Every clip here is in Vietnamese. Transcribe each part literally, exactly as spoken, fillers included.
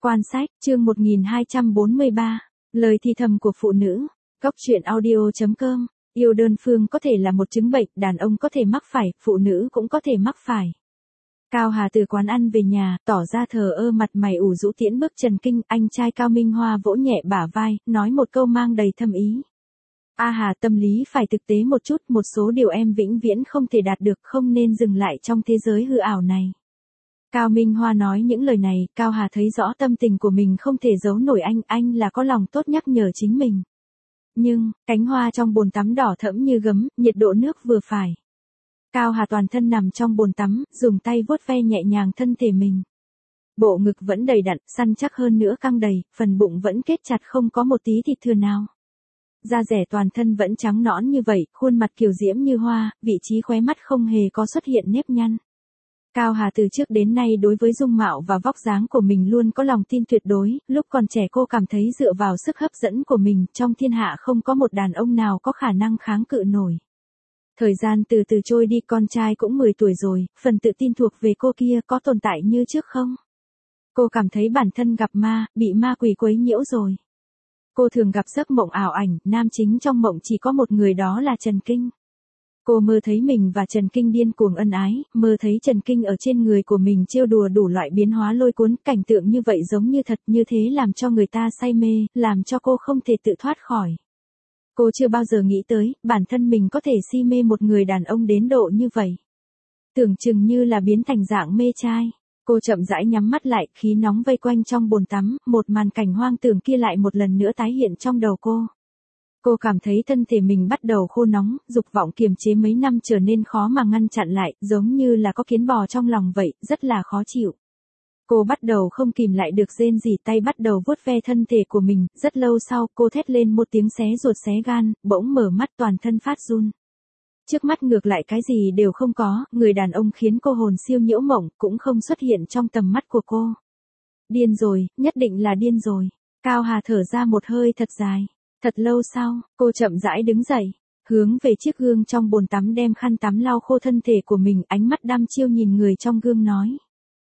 Quan sách, chương một nghìn hai trăm bốn mươi ba, lời thì thầm của phụ nữ. Góc truyện audio chấm com. Yêu đơn phương có thể là một chứng bệnh, đàn ông có thể mắc phải, phụ nữ cũng có thể mắc phải. Cao Hà từ quán ăn về nhà, tỏ ra thờ ơ, mặt mày ủ rũ tiễn bước Trần Kinh. Anh trai Cao Minh Hoa vỗ nhẹ bả vai, nói một câu mang đầy thâm ý. A Hà, tâm lý phải thực tế một chút, một số điều em vĩnh viễn không thể đạt được, không nên dừng lại trong thế giới hư ảo này. Cao Minh Hoa nói những lời này, Cao Hà thấy rõ tâm tình của mình không thể giấu nổi anh, anh là có lòng tốt nhắc nhở chính mình. Nhưng, cánh hoa trong bồn tắm đỏ thẫm như gấm, nhiệt độ nước vừa phải. Cao Hà toàn thân nằm trong bồn tắm, dùng tay vuốt ve nhẹ nhàng thân thể mình. Bộ ngực vẫn đầy đặn, săn chắc hơn nữa căng đầy, phần bụng vẫn kết chặt không có một tí thịt thừa nào. Da rẻ toàn thân vẫn trắng nõn như vậy, khuôn mặt kiều diễm như hoa, vị trí khóe mắt không hề có xuất hiện nếp nhăn. Cao Hà từ trước đến nay đối với dung mạo và vóc dáng của mình luôn có lòng tin tuyệt đối, lúc còn trẻ cô cảm thấy dựa vào sức hấp dẫn của mình, trong thiên hạ không có một đàn ông nào có khả năng kháng cự nổi. Thời gian từ từ trôi đi, con trai cũng mười tuổi rồi, phần tự tin thuộc về cô kia có tồn tại như trước không? Cô cảm thấy bản thân gặp ma, bị ma quỷ quấy nhiễu rồi. Cô thường gặp giấc mộng ảo ảnh, nam chính trong mộng chỉ có một người, đó là Trần Kinh. Cô mơ thấy mình và Trần Kinh điên cuồng ân ái, mơ thấy Trần Kinh ở trên người của mình trêu đùa đủ loại biến hóa lôi cuốn, cảnh tượng như vậy giống như thật, như thế làm cho người ta say mê, làm cho cô không thể tự thoát khỏi. Cô chưa bao giờ nghĩ tới, bản thân mình có thể si mê một người đàn ông đến độ như vậy. Tưởng chừng như là biến thành dạng mê trai. Cô chậm rãi nhắm mắt lại, khí nóng vây quanh trong bồn tắm, một màn cảnh hoang tưởng kia lại một lần nữa tái hiện trong đầu cô. Cô cảm thấy thân thể mình bắt đầu khô nóng, dục vọng kiềm chế mấy năm trở nên khó mà ngăn chặn lại, giống như là có kiến bò trong lòng vậy, rất là khó chịu. Cô bắt đầu không kìm lại được rên rỉ, tay bắt đầu vuốt ve thân thể của mình, rất lâu sau cô thét lên một tiếng xé ruột xé gan, bỗng mở mắt toàn thân phát run. Trước mắt ngược lại cái gì đều không có, người đàn ông khiến cô hồn siêu nhiễu mộng, cũng không xuất hiện trong tầm mắt của cô. Điên rồi, nhất định là điên rồi. Cao Hà thở ra một hơi thật dài. Thật lâu sau, cô chậm rãi đứng dậy, hướng về chiếc gương trong bồn tắm đem khăn tắm lau khô thân thể của mình, ánh mắt đăm chiêu nhìn người trong gương nói.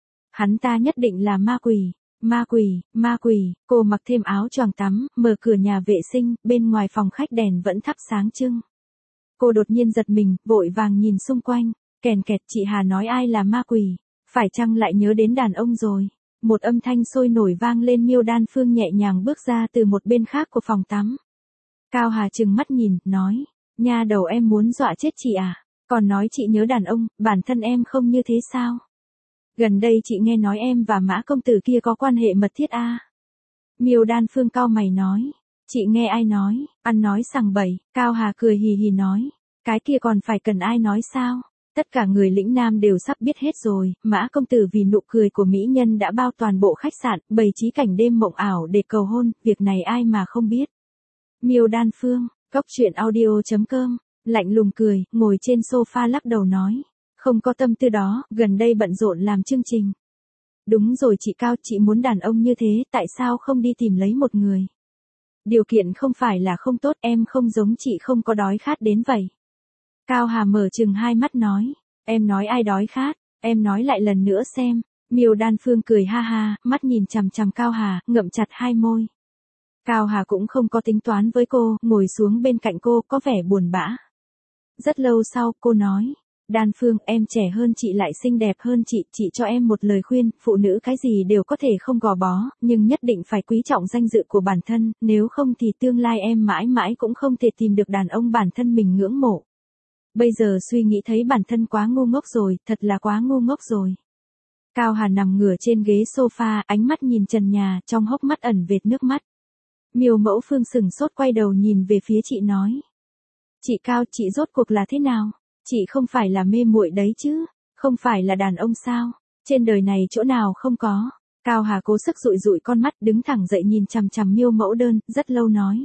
Hắn ta nhất định là ma quỷ, ma quỷ, ma quỷ. Cô mặc thêm áo choàng tắm, mở cửa nhà vệ sinh, bên ngoài phòng khách đèn vẫn thắp sáng trưng. Cô đột nhiên giật mình, vội vàng nhìn xung quanh, kèn kẹt, chị Hà nói ai là ma quỷ, phải chăng lại nhớ đến đàn ông rồi. Một âm thanh sôi nổi vang lên, Miêu Đan Phương nhẹ nhàng bước ra từ một bên khác của phòng tắm. Cao Hà trừng mắt nhìn, nói, nha đầu em muốn dọa chết chị à, còn nói chị nhớ đàn ông, bản thân em không như thế sao? Gần đây chị nghe nói em và Mã công tử kia có quan hệ mật thiết à? Miêu Đan Phương cau mày nói, chị nghe ai nói, ăn nói sằng bậy. Cao Hà cười hì hì nói, cái kia còn phải cần ai nói sao? Tất cả người lĩnh nam đều sắp biết hết rồi, Mã công tử vì nụ cười của mỹ nhân đã bao toàn bộ khách sạn, bày trí cảnh đêm mộng ảo để cầu hôn, việc này ai mà không biết. Miêu Đan Phương, góc truyện audio chấm com, lạnh lùng cười, ngồi trên sofa lắc đầu nói, không có tâm tư đó, gần đây bận rộn làm chương trình. Đúng rồi chị Cao, chị muốn đàn ông như thế, tại sao không đi tìm lấy một người? Điều kiện không phải là không tốt, em không giống chị không có đói khát đến vậy. Cao Hà mở chừng hai mắt nói, em nói ai đói khát, em nói lại lần nữa xem. Miêu Đan Phương cười ha ha, mắt nhìn chằm chằm Cao Hà, ngậm chặt hai môi. Cao Hà cũng không có tính toán với cô, ngồi xuống bên cạnh cô, có vẻ buồn bã. Rất lâu sau, cô nói, Đan Phương, em trẻ hơn chị lại xinh đẹp hơn chị, chị cho em một lời khuyên, phụ nữ cái gì đều có thể không gò bó, nhưng nhất định phải quý trọng danh dự của bản thân, nếu không thì tương lai em mãi mãi cũng không thể tìm được đàn ông bản thân mình ngưỡng mộ. Bây giờ suy nghĩ thấy bản thân quá ngu ngốc rồi, thật là quá ngu ngốc rồi. Cao Hà nằm ngửa trên ghế sofa, ánh mắt nhìn trần nhà, trong hốc mắt ẩn vệt nước mắt. Miêu Mẫu Phương sừng sốt quay đầu nhìn về phía chị nói. Chị Cao, chị rốt cuộc là thế nào? Chị không phải là mê muội đấy chứ? Không phải là đàn ông sao? Trên đời này chỗ nào không có? Cao Hà cố sức dụi dụi con mắt, đứng thẳng dậy nhìn chằm chằm Miêu Mẫu Đơn, rất lâu nói.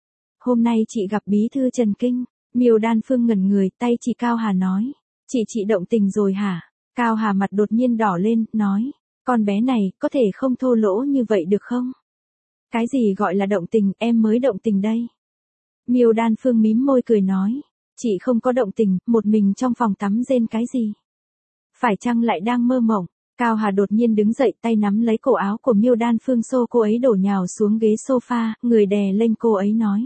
Hôm nay chị gặp bí thư Trần Kinh. Miêu Đan Phương ngẩn người, tay chỉ Cao Hà nói. Chị chị động tình rồi hả? Cao Hà mặt đột nhiên đỏ lên, nói. Con bé này, có thể không thô lỗ như vậy được không? Cái gì gọi là động tình, em mới động tình đây. Miêu Đan Phương mím môi cười nói. Chị không có động tình, một mình trong phòng tắm rên cái gì? Phải chăng lại đang mơ mộng? Cao Hà đột nhiên đứng dậy, tay nắm lấy cổ áo của Miêu Đan Phương xô cô ấy đổ nhào xuống ghế sofa, người đè lên cô ấy nói.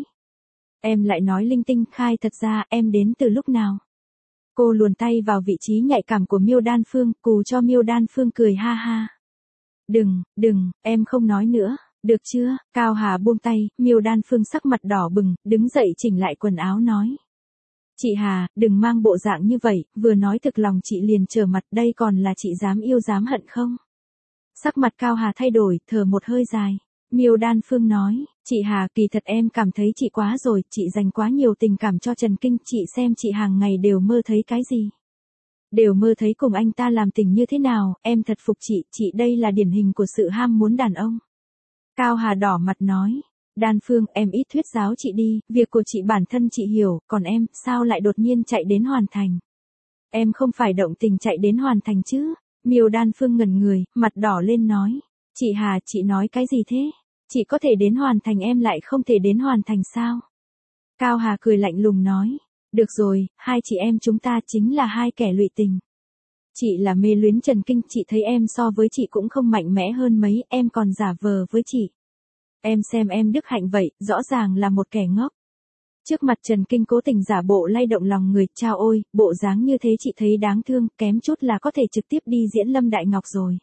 Em lại nói linh tinh, khai thật ra em đến từ lúc nào? Cô luồn tay vào vị trí nhạy cảm của Miêu Đan Phương, cù cho Miêu Đan Phương cười ha ha. Đừng, đừng, em không nói nữa, được chưa? Cao Hà buông tay, Miêu Đan Phương sắc mặt đỏ bừng, đứng dậy chỉnh lại quần áo nói. Chị Hà, đừng mang bộ dạng như vậy, vừa nói thực lòng chị liền trở mặt, đây còn là chị dám yêu dám hận không? Sắc mặt Cao Hà thay đổi, thở một hơi dài. Miêu Đan Phương nói, chị Hà, kỳ thật em cảm thấy chị quá rồi, chị dành quá nhiều tình cảm cho Trần Kinh, chị xem chị hàng ngày đều mơ thấy cái gì? Đều mơ thấy cùng anh ta làm tình như thế nào, em thật phục chị, chị đây là điển hình của sự ham muốn đàn ông. Cao Hà đỏ mặt nói, Đan Phương, em ít thuyết giáo chị đi, việc của chị bản thân chị hiểu, còn em, sao lại đột nhiên chạy đến hoàn thành? Em không phải động tình chạy đến hoàn thành chứ? Miêu Đan Phương ngẩn người, mặt đỏ lên nói, chị Hà, chị nói cái gì thế? Chị có thể đến hoàn thành, em lại không thể đến hoàn thành sao? Cao Hà cười lạnh lùng nói, được rồi, hai chị em chúng ta chính là hai kẻ lụy tình. Chị là mê luyến Trần Kinh, chị thấy em so với chị cũng không mạnh mẽ hơn mấy, em còn giả vờ với chị. Em xem em đức hạnh vậy, rõ ràng là một kẻ ngốc. Trước mặt Trần Kinh cố tình giả bộ lay động lòng người, chao ôi, bộ dáng như thế chị thấy đáng thương, kém chút là có thể trực tiếp đi diễn Lâm Đại Ngọc rồi.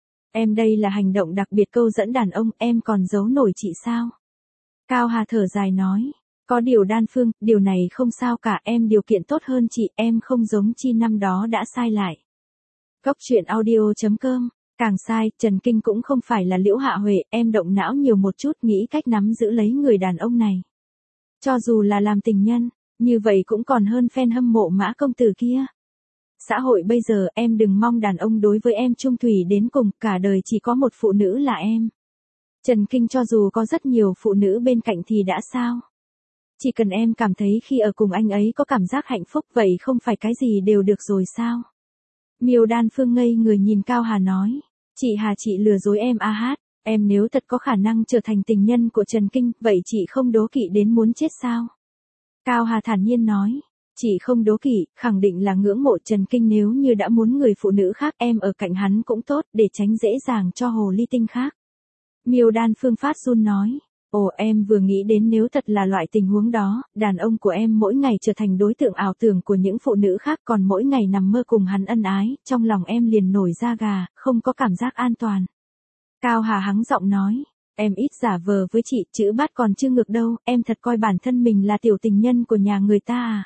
Em đây là hành động đặc biệt câu dẫn đàn ông, em còn giấu nổi chị sao? Cao Hà thở dài nói, có điều Đan Phương, điều này không sao cả, em điều kiện tốt hơn chị, em không giống chi năm đó đã sai lại. Cốc truyện audio chấm com, càng sai, Trần Kinh cũng không phải là Liễu Hạ Huệ, em động não nhiều một chút, nghĩ cách nắm giữ lấy người đàn ông này. Cho dù là làm tình nhân, như vậy cũng còn hơn fan hâm mộ Mã công tử kia. Xã hội bây giờ, em đừng mong đàn ông đối với em chung thủy đến cùng, cả đời chỉ có một phụ nữ là em. Trần Kinh cho dù có rất nhiều phụ nữ bên cạnh thì đã sao? Chỉ cần em cảm thấy khi ở cùng anh ấy có cảm giác hạnh phúc, vậy không phải cái gì đều được rồi sao? Miêu Đan Phương ngây người nhìn Cao Hà nói, chị Hà, chị lừa dối em a hát, em nếu thật có khả năng trở thành tình nhân của Trần Kinh, vậy chị không đố kỵ đến muốn chết sao? Cao Hà thản nhiên nói, chị không đố kỵ, khẳng định là ngưỡng mộ Trần Kinh, nếu như đã muốn người phụ nữ khác, em ở cạnh hắn cũng tốt, để tránh dễ dàng cho hồ ly tinh khác. Miêu Đan Phương phát run nói, ồ, em vừa nghĩ đến nếu thật là loại tình huống đó, đàn ông của em mỗi ngày trở thành đối tượng ảo tưởng của những phụ nữ khác, còn mỗi ngày nằm mơ cùng hắn ân ái, trong lòng em liền nổi da gà, không có cảm giác an toàn. Cao Hà hắng giọng nói, em ít giả vờ với chị, chữ bát còn chưa ngược đâu, em thật coi bản thân mình là tiểu tình nhân của nhà người ta à?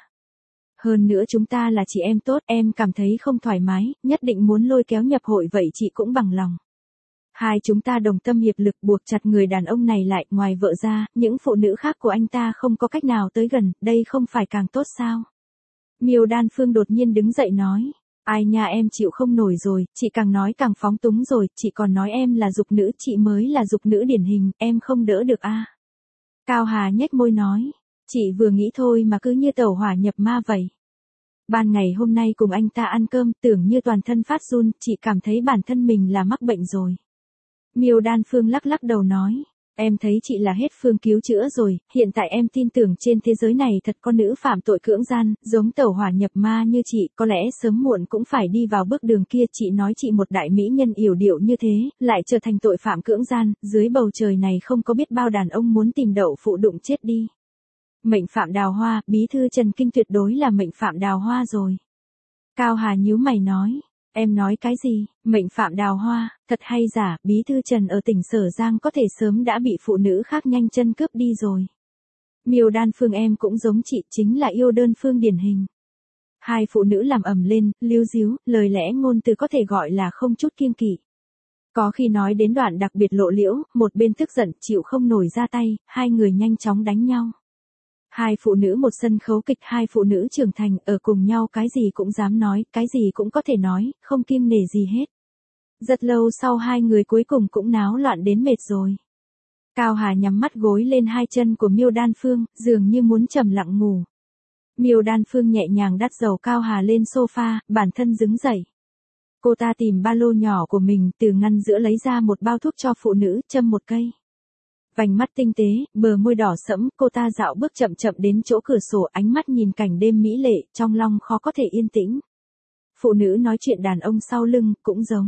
Hơn nữa chúng ta là chị em tốt, em cảm thấy không thoải mái, nhất định muốn lôi kéo nhập hội, vậy chị cũng bằng lòng. Hai chúng ta đồng tâm hiệp lực buộc chặt người đàn ông này lại, ngoài vợ ra, những phụ nữ khác của anh ta không có cách nào tới gần, đây không phải càng tốt sao? Miêu Đan Phương đột nhiên đứng dậy nói, ai nha, em chịu không nổi rồi, chị càng nói càng phóng túng rồi, chị còn nói em là dục nữ, chị mới là dục nữ điển hình, em không đỡ được a. À? Cao Hà nhếch môi nói, chị vừa nghĩ thôi mà cứ như tẩu hỏa nhập ma vậy. Ban ngày hôm nay cùng anh ta ăn cơm, tưởng như toàn thân phát run, chị cảm thấy bản thân mình là mắc bệnh rồi. Miêu Đan Phương lắc lắc đầu nói, em thấy chị là hết phương cứu chữa rồi, hiện tại em tin tưởng trên thế giới này thật có nữ phạm tội cưỡng gian, giống tẩu hỏa nhập ma như chị, có lẽ sớm muộn cũng phải đi vào bước đường kia. Chị nói chị một đại mỹ nhân yểu điệu như thế, lại trở thành tội phạm cưỡng gian, dưới bầu trời này không có biết bao đàn ông muốn tìm đậu phụ đụng chết đi. Mệnh phạm đào hoa, bí thư Trần Kinh tuyệt đối là mệnh phạm đào hoa rồi. Cao Hà nhíu mày nói, em nói cái gì, mệnh phạm đào hoa, thật hay giả, bí thư Trần ở tỉnh Sở Giang có thể sớm đã bị phụ nữ khác nhanh chân cướp đi rồi. Miêu Đan Phương, em cũng giống chị, chính là yêu đơn phương điển hình. Hai phụ nữ làm ầm lên, líu díu, lời lẽ ngôn từ có thể gọi là không chút kiêng kỵ. Có khi nói đến đoạn đặc biệt lộ liễu, một bên tức giận, chịu không nổi ra tay, hai người nhanh chóng đánh nhau. Hai phụ nữ một sân khấu kịch, hai phụ nữ trưởng thành, ở cùng nhau cái gì cũng dám nói, cái gì cũng có thể nói, không kiêng nể gì hết. Rất lâu sau hai người cuối cùng cũng náo loạn đến mệt rồi. Cao Hà nhắm mắt gối lên hai chân của Miêu Đan Phương, dường như muốn trầm lặng ngủ. Miêu Đan Phương nhẹ nhàng đắt dầu Cao Hà lên sofa, bản thân đứng dậy. Cô ta tìm ba lô nhỏ của mình, từ ngăn giữa lấy ra một bao thuốc cho phụ nữ, châm một cây. Vành mắt tinh tế, bờ môi đỏ sẫm, cô ta dạo bước chậm chậm đến chỗ cửa sổ, ánh mắt nhìn cảnh đêm mỹ lệ, trong lòng khó có thể yên tĩnh. Phụ nữ nói chuyện đàn ông sau lưng, cũng giống.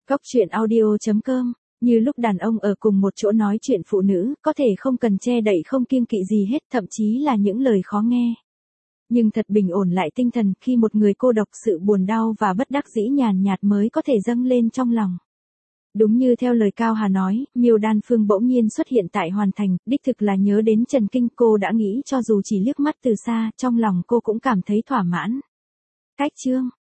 Cóc truyện audio chấm com, như lúc đàn ông ở cùng một chỗ nói chuyện phụ nữ, có thể không cần che đậy không kiêng kỵ gì hết, thậm chí là những lời khó nghe. Nhưng thật bình ổn lại tinh thần khi một người cô độc, sự buồn đau và bất đắc dĩ nhàn nhạt mới có thể dâng lên trong lòng. Đúng như theo lời Cao Hà nói, Miêu Đan Phương bỗng nhiên xuất hiện tại Hoàn Thành, đích thực là nhớ đến Trần Kinh, cô đã nghĩ cho dù chỉ liếc mắt từ xa, trong lòng cô cũng cảm thấy thỏa mãn. Cách chương